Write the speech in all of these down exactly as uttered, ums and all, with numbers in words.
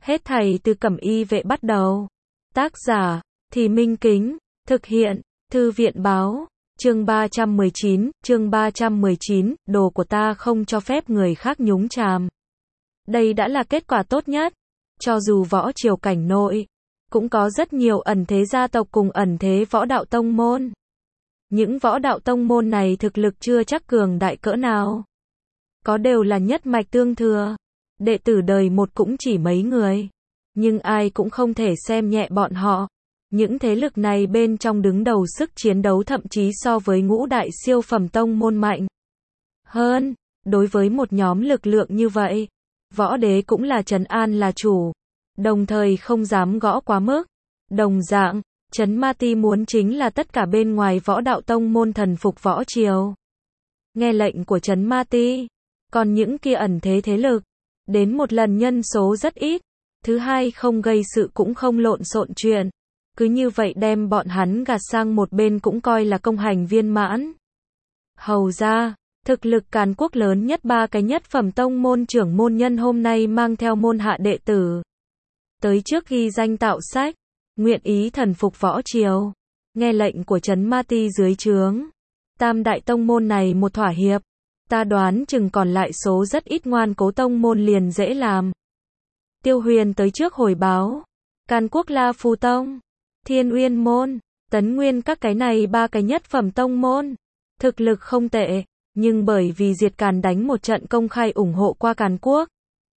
Hết thảy từ Cẩm Y vệ bắt đầu. Tác giả, Thì Minh Kính, thực hiện, Thư viện báo, chương ba trăm mười chín, chương ba trăm mười chín, đồ của ta không cho phép người khác nhúng chàm. Đây đã là kết quả tốt nhất. Cho dù võ triều cảnh nội, cũng có rất nhiều ẩn thế gia tộc cùng ẩn thế võ đạo tông môn. Những võ đạo tông môn này thực lực chưa chắc cường đại cỡ nào. Có đều là nhất mạch tương thừa. Đệ tử đời một cũng chỉ mấy người. Nhưng ai cũng không thể xem nhẹ bọn họ. Những thế lực này bên trong đứng đầu sức chiến đấu thậm chí so với ngũ đại siêu phẩm tông môn mạnh hơn. Đối với một nhóm lực lượng như vậy, võ đế cũng là trấn an là chủ. Đồng thời không dám gõ quá mức. Đồng dạng, Trấn Ma Ti muốn chính là tất cả bên ngoài võ đạo tông môn thần phục võ triều. Nghe lệnh của Trấn Ma Ti. Còn những kia ẩn thế thế lực, đến một lần nhân số rất ít. Thứ hai không gây sự cũng không lộn xộn chuyện. Cứ như vậy đem bọn hắn gạt sang một bên cũng coi là công hành viên mãn. Hầu ra, thực lực Càn Quốc lớn nhất ba cái nhất phẩm tông môn trưởng môn nhân hôm nay mang theo môn hạ đệ tử. Tới trước ghi danh tạo sách, nguyện ý thần phục võ triều. Nghe lệnh của Trấn Ma Ti dưới trướng. Tam đại tông môn này một thỏa hiệp. Ta đoán chừng còn lại số rất ít ngoan cố tông môn liền dễ làm. Tiêu Huyền tới trước hồi báo. Càn Quốc La Phù Tông, Thiên Uyên Môn, Tấn Nguyên các cái này ba cái nhất phẩm tông môn. Thực lực không tệ, nhưng bởi vì diệt Càn đánh một trận công khai ủng hộ qua Càn Quốc.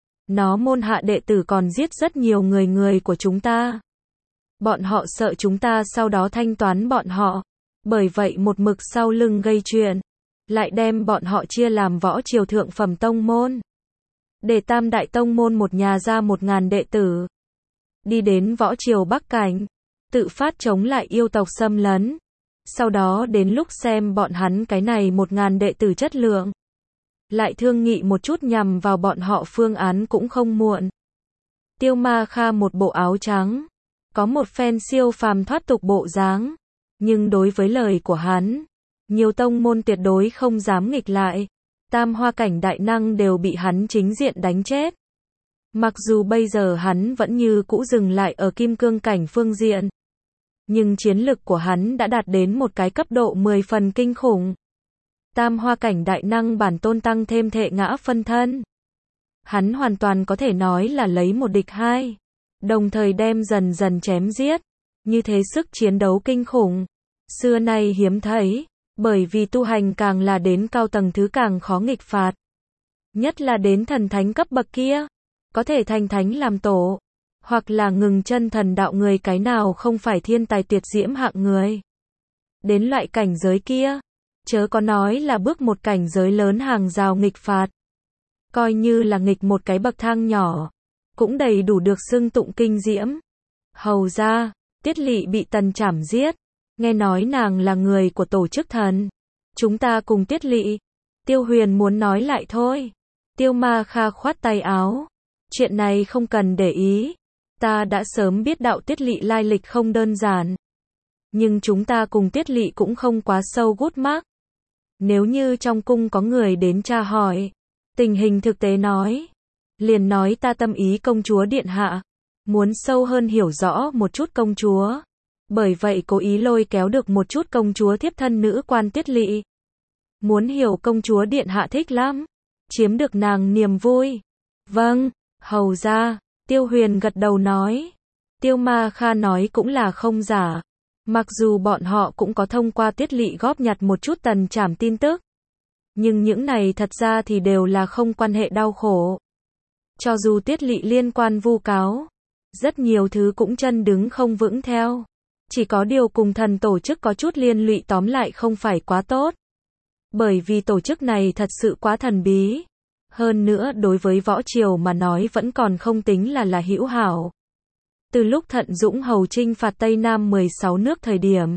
Nó môn hạ đệ tử còn giết rất nhiều người người của chúng ta. Bọn họ sợ chúng ta sau đó thanh toán bọn họ. Bởi vậy một mực sau lưng gây chuyện. Lại đem bọn họ chia làm võ triều thượng phẩm tông môn. Để tam đại tông môn một nhà ra một ngàn đệ tử. Đi đến võ triều Bắc Cảnh. Tự phát chống lại yêu tộc xâm lấn. Sau đó đến lúc xem bọn hắn cái này một ngàn đệ tử chất lượng. Lại thương nghị một chút nhằm vào bọn họ phương án cũng không muộn. Tiêu Ma Kha một bộ áo trắng. Có một phen siêu phàm thoát tục bộ dáng. Nhưng đối với lời của hắn, nhiều tông môn tuyệt đối không dám nghịch lại. Tam hoa cảnh đại năng đều bị hắn chính diện đánh chết. Mặc dù bây giờ hắn vẫn như cũ dừng lại ở kim cương cảnh phương diện. Nhưng chiến lực của hắn đã đạt đến một cái cấp độ mười phần kinh khủng. Tam hoa cảnh đại năng bản tôn tăng thêm thệ ngã phân thân. Hắn hoàn toàn có thể nói là lấy một địch hai. Đồng thời đem dần dần chém giết. Như thế sức chiến đấu kinh khủng. Xưa nay hiếm thấy. Bởi vì tu hành càng là đến cao tầng thứ càng khó nghịch phạt. Nhất là đến thần thánh cấp bậc kia. Có thể thành thánh làm tổ. Hoặc là ngừng chân thần đạo người cái nào không phải thiên tài tuyệt diễm hạng người. Đến loại cảnh giới kia. Chớ có nói là bước một cảnh giới lớn hàng rào nghịch phạt. Coi như là nghịch một cái bậc thang nhỏ. Cũng đầy đủ được xưng tụng kinh diễm. Hầu ra, Tiết Lỵ bị Tần Trảm giết. Nghe nói nàng là người của tổ chức thần. Chúng ta cùng Tiết Lỵ. Tiêu Huyền muốn nói lại thôi. Tiêu Ma Kha khoát tay áo. Chuyện này không cần để ý. Ta đã sớm biết đạo Tiết Lỵ lai lịch không đơn giản. Nhưng chúng ta cùng Tiết Lỵ cũng không quá sâu gút mắc. Nếu như trong cung có người đến tra hỏi. Tình hình thực tế nói. Liền nói ta tâm ý công chúa điện hạ. Muốn sâu hơn hiểu rõ một chút công chúa. Bởi vậy cố ý lôi kéo được một chút công chúa thiếp thân nữ quan Tiết Lỵ. Muốn hiểu công chúa điện hạ thích lắm. Chiếm được nàng niềm vui. Vâng, hầu ra. Tiêu Huyền gật đầu nói. Tiêu Ma Kha nói cũng là không giả. Mặc dù bọn họ cũng có thông qua Tiết Lỵ góp nhặt một chút Tần Trảm tin tức. Nhưng những này thật ra thì đều là không quan hệ đau khổ. Cho dù Tiết Lỵ liên quan vu cáo. Rất nhiều thứ cũng chân đứng không vững theo. Chỉ có điều cùng thần tổ chức có chút liên lụy tóm lại không phải quá tốt. Bởi vì tổ chức này thật sự quá thần bí. Hơn nữa đối với võ triều mà nói vẫn còn không tính là là hữu hảo. Từ lúc Thận Dũng hầu chinh phạt Tây Nam mười sáu nước thời điểm.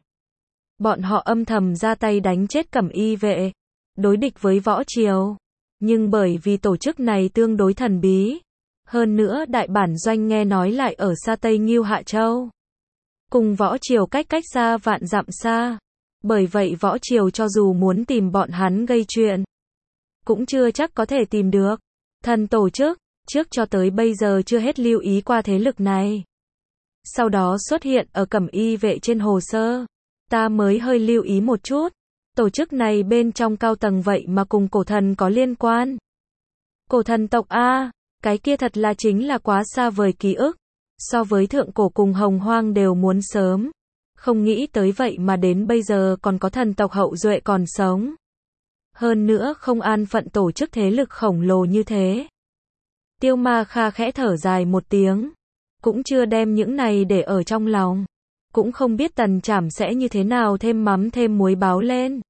Bọn họ âm thầm ra tay đánh chết Cẩm Y vệ. Đối địch với võ triều. Nhưng bởi vì tổ chức này tương đối thần bí. Hơn nữa đại bản doanh nghe nói lại ở xa Tây Ngưu Hạ Châu. Cùng võ triều cách cách xa vạn dặm xa. Bởi vậy võ triều cho dù muốn tìm bọn hắn gây chuyện. Cũng chưa chắc có thể tìm được. Thần tổ chức, trước cho tới bây giờ chưa hết lưu ý qua thế lực này. Sau đó xuất hiện ở cẩm y vệ trên hồ sơ. Ta mới hơi lưu ý một chút. Tổ chức này bên trong cao tầng vậy mà cùng cổ thần có liên quan. Cổ thần tộc A, cái kia thật là chính là quá xa vời ký ức. So với thượng cổ cùng hồng hoang đều muốn sớm. Không nghĩ tới vậy mà đến bây giờ còn có thần tộc hậu duệ còn sống. Hơn nữa không an phận tổ chức thế lực khổng lồ như thế. Tiêu Ma Kha khẽ thở dài một tiếng. Cũng chưa đem những này để ở trong lòng. Cũng không biết Tần Trảm sẽ như thế nào thêm mắm thêm muối báo lên.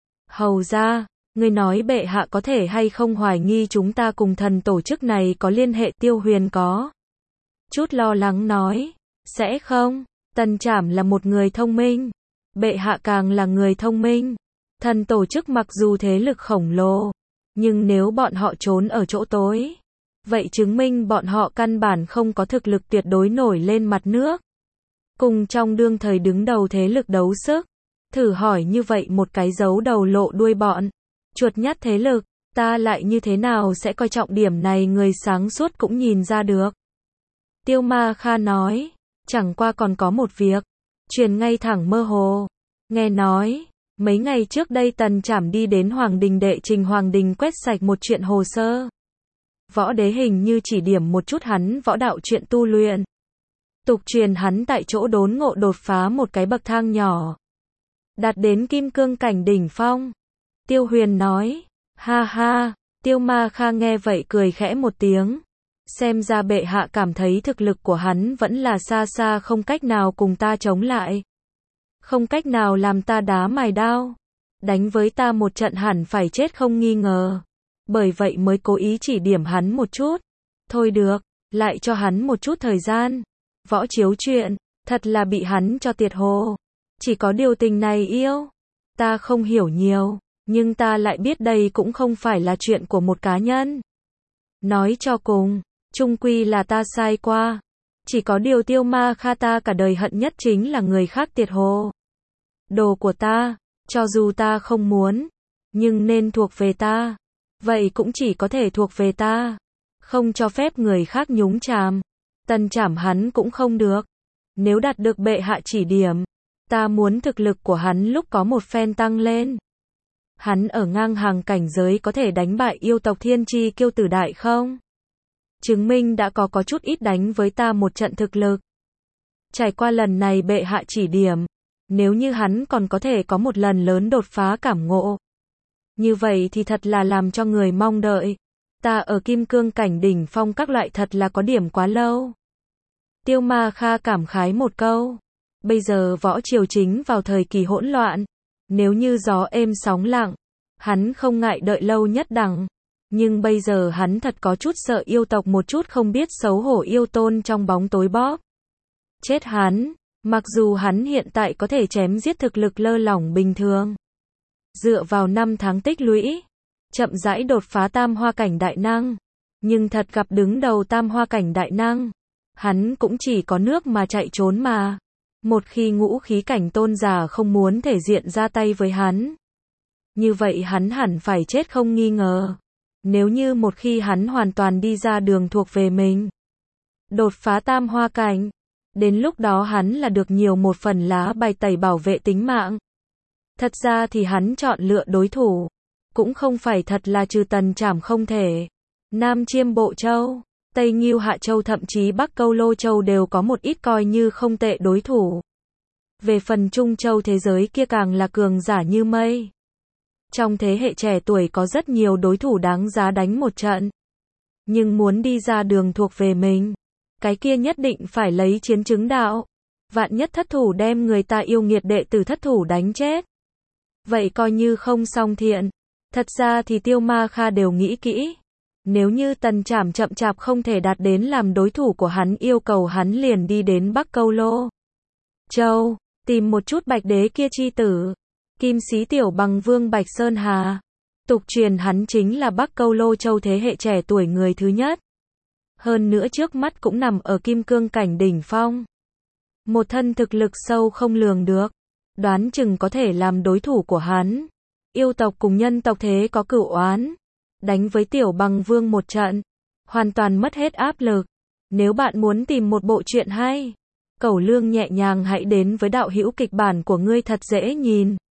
Hầu ra, ngươi nói bệ hạ có thể hay không hoài nghi chúng ta cùng thần tổ chức này có liên hệ. Tiêu Huyền có chút lo lắng nói. Sẽ không, Tần Trảm là một người thông minh. Bệ hạ càng là người thông minh. Thần tổ chức mặc dù thế lực khổng lồ, nhưng nếu bọn họ trốn ở chỗ tối, vậy chứng minh bọn họ căn bản không có thực lực tuyệt đối nổi lên mặt nước. Cùng trong đương thời đứng đầu thế lực đấu sức. Thử hỏi như vậy một cái giấu đầu lộ đuôi bọn chuột nhắt thế lực, ta lại như thế nào sẽ coi trọng điểm này, người sáng suốt cũng nhìn ra được. Tiêu Ma Kha nói, chẳng qua còn có một việc, truyền ngay thẳng mơ hồ. Nghe nói, mấy ngày trước đây Tần Trảm đi đến Hoàng Đình đệ trình Hoàng Đình quét sạch một chuyện hồ sơ. Võ đế hình như chỉ điểm một chút hắn võ đạo chuyện tu luyện. Tục truyền hắn tại chỗ đốn ngộ đột phá một cái bậc thang nhỏ. Đạt đến kim cương cảnh đỉnh phong. Tiêu Huyền nói, ha ha, Tiêu Ma Kha nghe vậy cười khẽ một tiếng. Xem ra bệ hạ cảm thấy thực lực của hắn vẫn là xa xa không cách nào cùng ta chống lại. Không cách nào làm ta đá mài đao. Đánh với ta một trận hẳn phải chết không nghi ngờ. Bởi vậy mới cố ý chỉ điểm hắn một chút. Thôi được, lại cho hắn một chút thời gian. Võ chiếu chuyện, thật là bị hắn cho tiệt hồ. Chỉ có điều tình này yêu. Ta không hiểu nhiều, nhưng ta lại biết đây cũng không phải là chuyện của một cá nhân. Nói cho cùng, chung quy là ta sai qua. Chỉ có điều Tiêu Ma Kha ta cả đời hận nhất chính là người khác tiệt hồ. Đồ của ta, cho dù ta không muốn, nhưng nên thuộc về ta. Vậy cũng chỉ có thể thuộc về ta. Không cho phép người khác nhúng chàm. Tần Trảm hắn cũng không được. Nếu đạt được bệ hạ chỉ điểm, ta muốn thực lực của hắn lúc có một phen tăng lên. Hắn ở ngang hàng cảnh giới có thể đánh bại yêu tộc Thiên Chi Kiêu Tử Đại không? Chứng minh đã có có chút ít đánh với ta một trận thực lực. Trải qua lần này bệ hạ chỉ điểm, nếu như hắn còn có thể có một lần lớn đột phá cảm ngộ, như vậy thì thật là làm cho người mong đợi. Ta ở kim cương cảnh đỉnh phong các loại thật là có điểm quá lâu. Tiêu Ma Kha cảm khái một câu. Bây giờ võ triều chính vào thời kỳ hỗn loạn. Nếu như gió êm sóng lặng, hắn không ngại đợi lâu nhất đẳng. Nhưng bây giờ hắn thật có chút sợ yêu tộc một chút không biết xấu hổ yêu tôn trong bóng tối bóp. Chết hắn, mặc dù hắn hiện tại có thể chém giết thực lực lơ lỏng bình thường. Dựa vào năm tháng tích lũy, chậm rãi đột phá tam hoa cảnh đại năng. Nhưng thật gặp đứng đầu tam hoa cảnh đại năng, hắn cũng chỉ có nước mà chạy trốn mà. Một khi ngũ khí cảnh tôn giả không muốn thể diện ra tay với hắn, như vậy hắn hẳn phải chết không nghi ngờ. Nếu như một khi hắn hoàn toàn đi ra đường thuộc về mình, đột phá tam hoa cảnh, đến lúc đó hắn là được nhiều một phần lá bài tẩy bảo vệ tính mạng. Thật ra thì hắn chọn lựa đối thủ, cũng không phải thật là trừ Tần Trảm không thể. Nam Chiêm Bộ Châu, Tây Ngưu Hạ Châu thậm chí Bắc Câu Lô Châu đều có một ít coi như không tệ đối thủ. Về phần Trung Châu thế giới kia càng là cường giả như mây. Trong thế hệ trẻ tuổi có rất nhiều đối thủ đáng giá đánh một trận. Nhưng muốn đi ra đường thuộc về mình, cái kia nhất định phải lấy chiến chứng đạo. Vạn nhất thất thủ đem người ta yêu nghiệt đệ tử thất thủ đánh chết, vậy coi như không song thiện. Thật ra thì Tiêu Ma Kha đều nghĩ kỹ. Nếu như Tần Trảm chậm chạp không thể đạt đến làm đối thủ của hắn, yêu cầu hắn liền đi đến Bắc Câu Lô Châu, tìm một chút Bạch Đế kia chi tử, Kim Sĩ Tiểu Bằng Vương Bạch Sơn Hà. Tục truyền hắn chính là Bắc Câu Lô Châu thế hệ trẻ tuổi người thứ nhất. Hơn nữa trước mắt cũng nằm ở kim cương cảnh đỉnh phong. Một thân thực lực sâu không lường được, đoán chừng có thể làm đối thủ của hắn. Yêu tộc cùng nhân tộc thế có cửu oán, đánh với Tiểu Bằng Vương một trận, hoàn toàn mất hết áp lực. Nếu bạn muốn tìm một bộ truyện hay, cẩu lương nhẹ nhàng hãy đến với đạo hữu kịch bản của ngươi thật dễ nhìn.